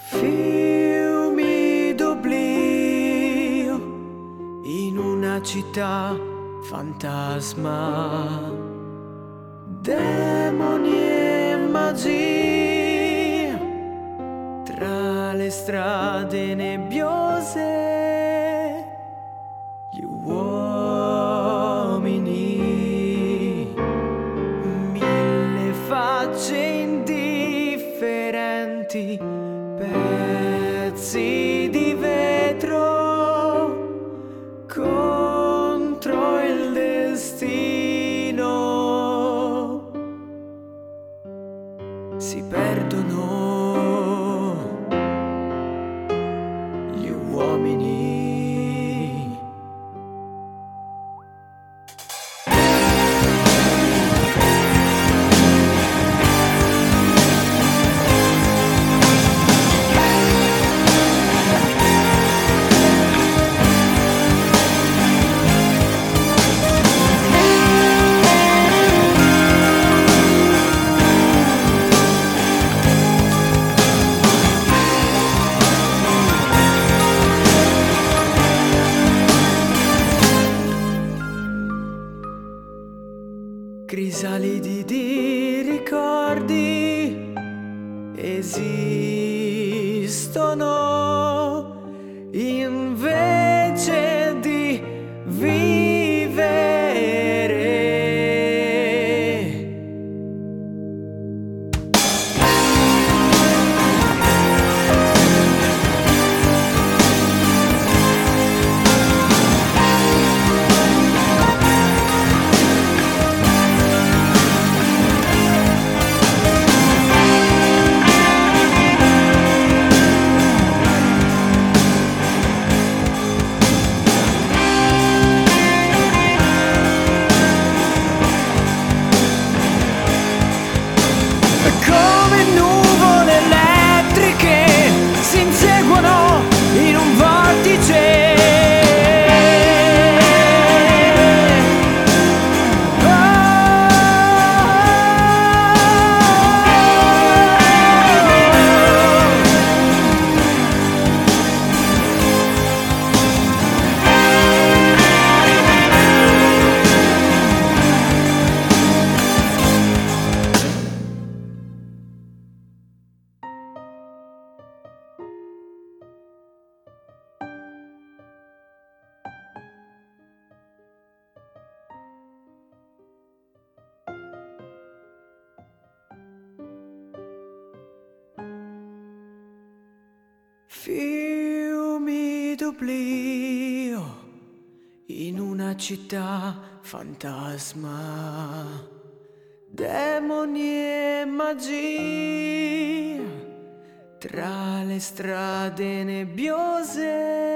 Fiumi d'oblio in una città fantasma, demoni e magia tra le strade nebbiose, gli uomini, mille facce indifferenti, pezzi di vetro contro il destino, si perdono gli uomini. Crisalidi di ricordi esistono invece di vivere. Come nuvole elettriche si inseguono in un vortice. Fiumi d'oblio in una città fantasma, demoni e magia tra le strade nebbiose.